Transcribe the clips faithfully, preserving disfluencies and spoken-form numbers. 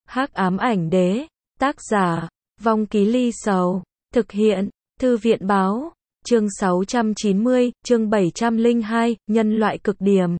Hắc ám ảnh đế, tác giả, Vong Ký Ly Sầu, thực hiện, Thư viện báo, chương sáu trăm chín mươi, chương bảy trăm lẻ hai, nhân loại cực điểm.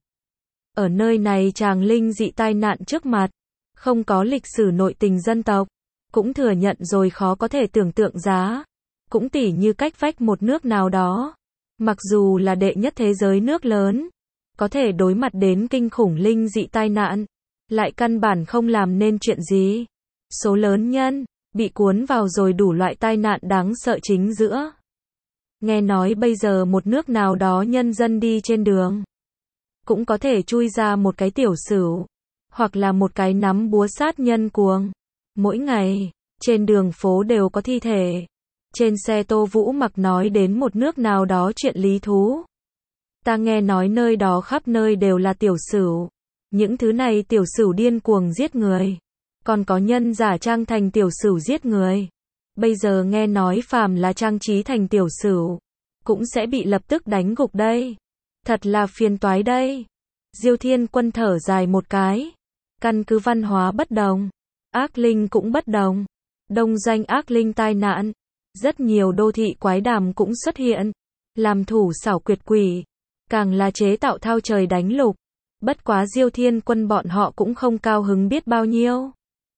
Ở nơi này chàng linh dị tai nạn trước mặt, không có lịch sử nội tình dân tộc, cũng thừa nhận rồi khó có thể tưởng tượng giá, cũng tỉ như cách vách một nước nào đó, mặc dù là đệ nhất thế giới nước lớn, có thể đối mặt đến kinh khủng linh dị tai nạn, lại căn bản không làm nên chuyện gì. Số lớn nhân, bị cuốn vào rồi đủ loại tai nạn đáng sợ chính giữa. Nghe nói bây giờ một nước nào đó nhân dân đi trên đường, cũng có thể chui ra một cái tiểu sửu, hoặc là một cái nắm búa sát nhân cuồng. Mỗi ngày, trên đường phố đều có thi thể. Trên xe Tô Vũ Mặc nói đến một nước nào đó chuyện lý thú. Ta nghe nói nơi đó khắp nơi đều là tiểu sửu. Những thứ này tiểu sửu điên cuồng giết người. Còn có nhân giả trang thành tiểu sửu giết người. Bây giờ nghe nói phàm là trang trí thành tiểu sửu, cũng sẽ bị lập tức đánh gục đây. Thật là phiền toái đây. Diêu Thiên Quân thở dài một cái. Căn cứ văn hóa bất đồng, ác linh cũng bất đồng. Đông danh ác linh tai nạn, rất nhiều đô thị quái đàm cũng xuất hiện, làm thủ xảo quyệt quỷ, càng là chế tạo thao trời đánh lục. Bất quá Diêu Thiên Quân bọn họ cũng không cao hứng biết bao nhiêu.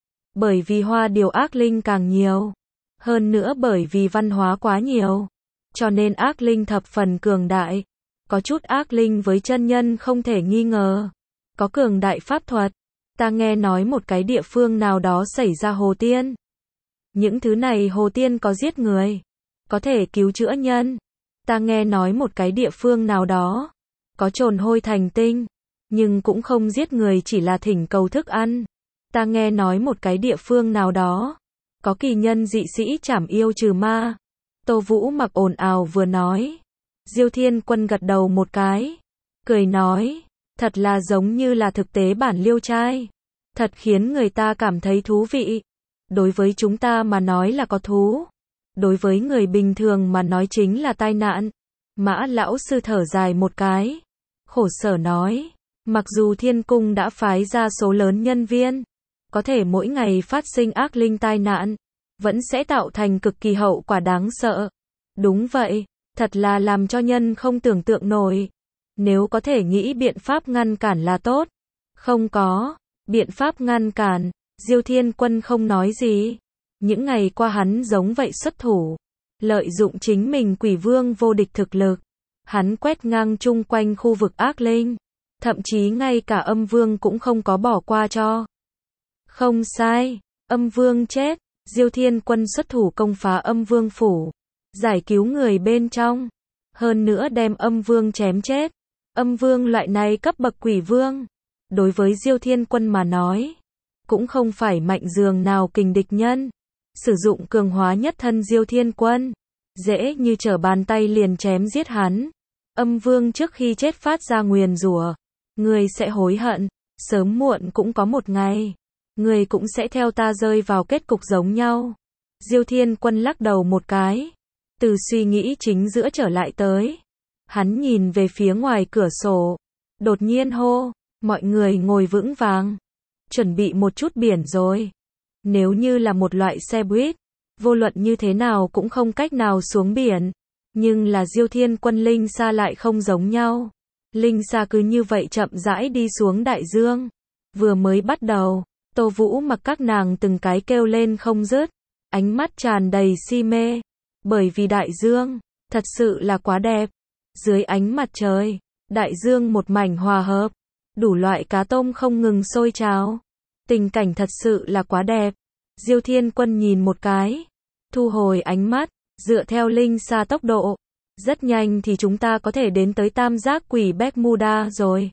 Bởi vì hoa điều ác linh càng nhiều, hơn nữa bởi vì văn hóa quá nhiều, cho nên ác linh thập phần cường đại. Có chút ác linh với chân nhân không thể nghi ngờ, có cường đại pháp thuật. Ta nghe nói một cái địa phương nào đó xảy ra hồ tiên. Những thứ này hồ tiên có giết người, có thể cứu chữa nhân. Ta nghe nói một cái địa phương nào đó có trồn hôi thành tinh, nhưng cũng không giết người, chỉ là thỉnh cầu thức ăn. Ta nghe nói một cái địa phương nào đó có kỳ nhân dị sĩ trảm yêu trừ ma. Tô Vũ Mặc ồn ào vừa nói. Diêu Thiên Quân gật đầu một cái, cười nói, thật là giống như là thực tế bản Liêu Trai, thật khiến người ta cảm thấy thú vị. Đối với chúng ta mà nói là có thú, đối với người bình thường mà nói chính là tai nạn. Mã lão sư thở dài một cái, khổ sở nói, mặc dù Thiên Cung đã phái ra số lớn nhân viên, có thể mỗi ngày phát sinh ác linh tai nạn, vẫn sẽ tạo thành cực kỳ hậu quả đáng sợ. Đúng vậy, thật là làm cho nhân không tưởng tượng nổi. Nếu có thể nghĩ biện pháp ngăn cản là tốt. Không có biện pháp ngăn cản, Diêu Thiên Quân không nói gì. Những ngày qua hắn giống vậy xuất thủ, lợi dụng chính mình quỷ vương vô địch thực lực, hắn quét ngang chung quanh khu vực ác linh, thậm chí ngay cả âm vương cũng không có bỏ qua cho. Không sai, âm vương chết, Diêu Thiên Quân xuất thủ công phá âm vương phủ, giải cứu người bên trong, hơn nữa đem âm vương chém chết. Âm vương loại này cấp bậc quỷ vương, đối với Diêu Thiên Quân mà nói, cũng không phải mạnh dường nào kình địch nhân. Sử dụng cường hóa nhất thân Diêu Thiên Quân, dễ như trở bàn tay liền chém giết hắn. Âm vương trước khi chết phát ra nguyền rủa, người sẽ hối hận, sớm muộn cũng có một ngày, người cũng sẽ theo ta rơi vào kết cục giống nhau. Diêu Thiên Quân lắc đầu một cái, từ suy nghĩ chính giữa trở lại tới. Hắn nhìn về phía ngoài cửa sổ, đột nhiên hô, mọi người ngồi vững vàng, chuẩn bị một chút biển rồi. Nếu như là một loại xe buýt, vô luận như thế nào cũng không cách nào xuống biển, nhưng là Diêu Thiên Quân linh xa lại không giống nhau. Linh xa cứ như vậy chậm rãi đi xuống đại dương. Vừa mới bắt đầu, Tô Vũ Mặc các nàng từng cái kêu lên không dứt, ánh mắt tràn đầy si mê, bởi vì đại dương thật sự là quá đẹp. Dưới ánh mặt trời, đại dương một mảnh hòa hợp, đủ loại cá tôm không ngừng sôi trào. Tình cảnh thật sự là quá đẹp. Diêu Thiên Quân nhìn một cái, thu hồi ánh mắt, dựa theo linh xa tốc độ, rất nhanh thì chúng ta có thể đến tới tam giác quỷ Bermuda rồi.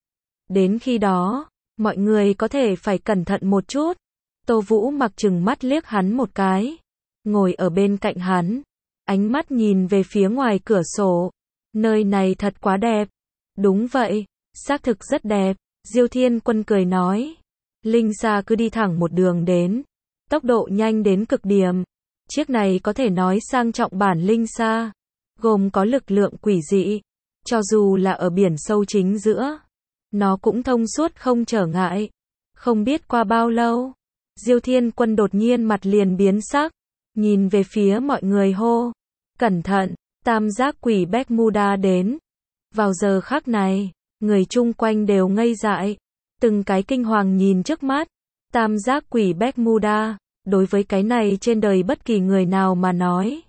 Đến khi đó, mọi người có thể phải cẩn thận một chút. Tô Vũ Mặc trừng mắt liếc hắn một cái, ngồi ở bên cạnh hắn, ánh mắt nhìn về phía ngoài cửa sổ. Nơi này thật quá đẹp. Đúng vậy, xác thực rất đẹp. Diêu Thiên Quân cười nói. Linh xa cứ đi thẳng một đường đến, tốc độ nhanh đến cực điểm. Chiếc này có thể nói sang trọng bản linh xa, gồm có lực lượng quỷ dị. Cho dù là ở biển sâu chính giữa, nó cũng thông suốt không trở ngại. Không biết qua bao lâu, Diêu Thiên Quân đột nhiên mặt liền biến sắc, nhìn về phía mọi người hô, cẩn thận, tam giác quỷ Bermuda đến. Vào giờ khắc này, người chung quanh đều ngây dại, từng cái kinh hoàng nhìn trước mắt, tam giác quỷ Bermuda, đối với cái này trên đời bất kỳ người nào mà nói,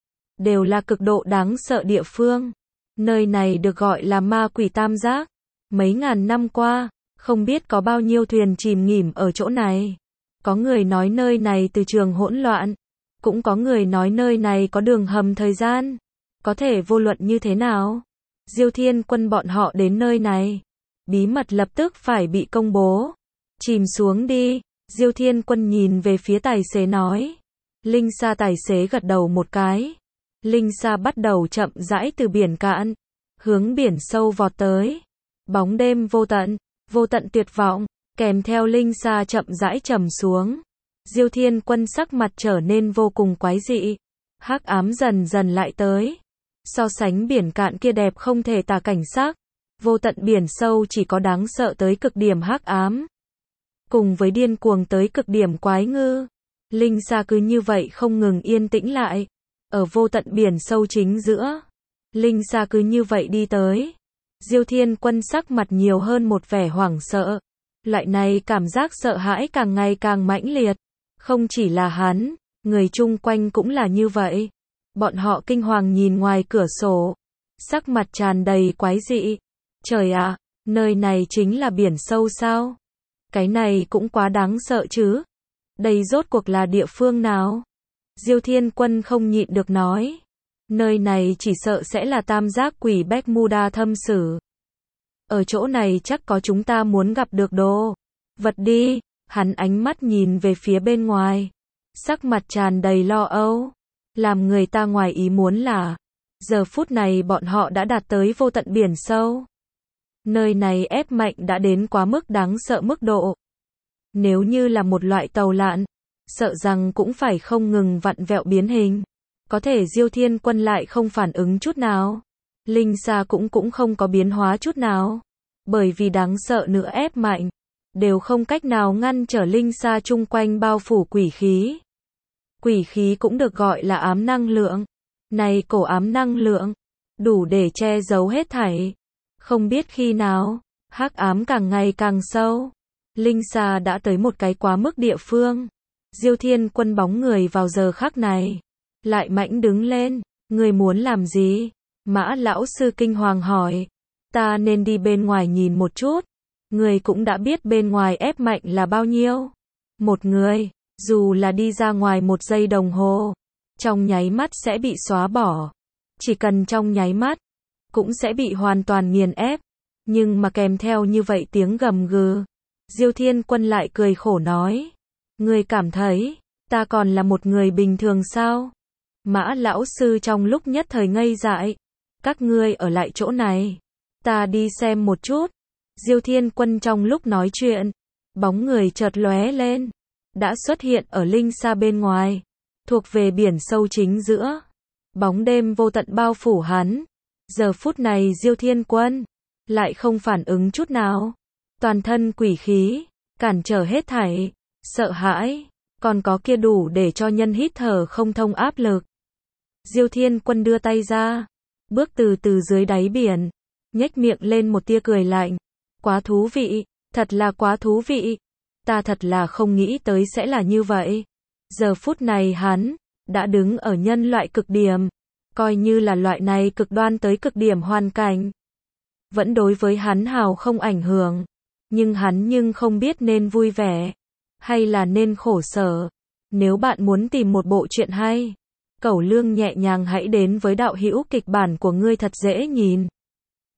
đều là cực độ đáng sợ địa phương. Nơi này được gọi là ma quỷ tam giác. Mấy ngàn năm qua, không biết có bao nhiêu thuyền chìm nghỉm ở chỗ này. Có người nói nơi này từ trường hỗn loạn, cũng có người nói nơi này có đường hầm thời gian. Có thể vô luận như thế nào, Diêu Thiên Quân bọn họ đến nơi này, bí mật lập tức phải bị công bố. Chìm xuống đi, Diêu Thiên Quân nhìn về phía tài xế nói. Linh Sa tài xế gật đầu một cái. Linh Sa bắt đầu chậm rãi từ biển cạn, hướng biển sâu vọt tới. Bóng đêm vô tận, vô tận tuyệt vọng, kèm theo Linh Sa chậm rãi trầm xuống. Diêu Thiên Quân sắc mặt trở nên vô cùng quái dị. Hắc ám dần dần lại tới. So sánh biển cạn kia đẹp không thể tả cảnh sắc, vô tận biển sâu chỉ có đáng sợ tới cực điểm hắc ám, cùng với điên cuồng tới cực điểm quái ngư. Linh Sa cứ như vậy không ngừng yên tĩnh lại, ở vô tận biển sâu chính giữa. Linh Sa cứ như vậy đi tới. Diêu Thiên Quân sắc mặt nhiều hơn một vẻ hoảng sợ. Loại này cảm giác sợ hãi càng ngày càng mãnh liệt. Không chỉ là hắn, người chung quanh cũng là như vậy. Bọn họ kinh hoàng nhìn ngoài cửa sổ, sắc mặt tràn đầy quái dị. Trời ạ, nơi này chính là biển sâu sao? Cái này cũng quá đáng sợ chứ. Đây rốt cuộc là địa phương nào? Diêu Thiên Quân không nhịn được nói. Nơi này chỉ sợ sẽ là tam giác quỷ Bermuda thâm sử. Ở chỗ này chắc có chúng ta muốn gặp được đồ vật đi. Hắn ánh mắt nhìn về phía bên ngoài, sắc mặt tràn đầy lo âu. Làm người ta ngoài ý muốn là, giờ phút này bọn họ đã đạt tới vô tận biển sâu. Nơi này ép mạnh đã đến quá mức đáng sợ mức độ. Nếu như là một loại tàu lặn, sợ rằng cũng phải không ngừng vặn vẹo biến hình. Có thể Diêu Thiên Quân lại không phản ứng chút nào. Linh Sa cũng cũng không có biến hóa chút nào. Bởi vì đáng sợ nữa ép mạnh, đều không cách nào ngăn trở Linh Sa chung quanh bao phủ quỷ khí. Quỷ khí cũng được gọi là ám năng lượng. Này cổ ám năng lượng, đủ để che giấu hết thảy. Không biết khi nào, hắc ám càng ngày càng sâu. Linh Sa đã tới một cái quá mức địa phương. Diêu Thiên Quân bóng người vào giờ khắc này, lại mạnh đứng lên. Người muốn làm gì? Mã lão sư kinh hoàng hỏi. Ta nên đi bên ngoài nhìn một chút. Người cũng đã biết bên ngoài ép mạnh là bao nhiêu. Một người, dù là đi ra ngoài một giây đồng hồ, trong nháy mắt sẽ bị xóa bỏ. Chỉ cần trong nháy mắt, cũng sẽ bị hoàn toàn nghiền ép. Nhưng mà kèm theo như vậy tiếng gầm gừ, Diêu Thiên Quân lại cười khổ nói. Ngươi cảm thấy, ta còn là một người bình thường sao? Mã lão sư trong lúc nhất thời ngây dại. Các ngươi ở lại chỗ này, ta đi xem một chút. Diêu Thiên Quân trong lúc nói chuyện, bóng người chợt lóe lên, đã xuất hiện ở Linh Sa bên ngoài, thuộc về biển sâu chính giữa. Bóng đêm vô tận bao phủ hắn. Giờ phút này Diêu Thiên Quân lại không phản ứng chút nào. Toàn thân quỷ khí, cản trở hết thảy, sợ hãi, còn có kia đủ để cho nhân hít thở không thông áp lực. Diêu Thiên Quân đưa tay ra, bước từ từ dưới đáy biển, nhếch miệng lên một tia cười lạnh. Quá thú vị, thật là quá thú vị. Ta thật là không nghĩ tới sẽ là như vậy. Giờ phút này hắn đã đứng ở nhân loại cực điểm, coi như là loại này cực đoan tới cực điểm hoàn cảnh, vẫn đối với hắn hào không ảnh hưởng. Nhưng hắn nhưng không biết nên vui vẻ, hay là nên khổ sở. Nếu bạn muốn tìm một bộ truyện hay, cẩu lương nhẹ nhàng hãy đến với đạo hữu kịch bản của ngươi thật dễ nhìn.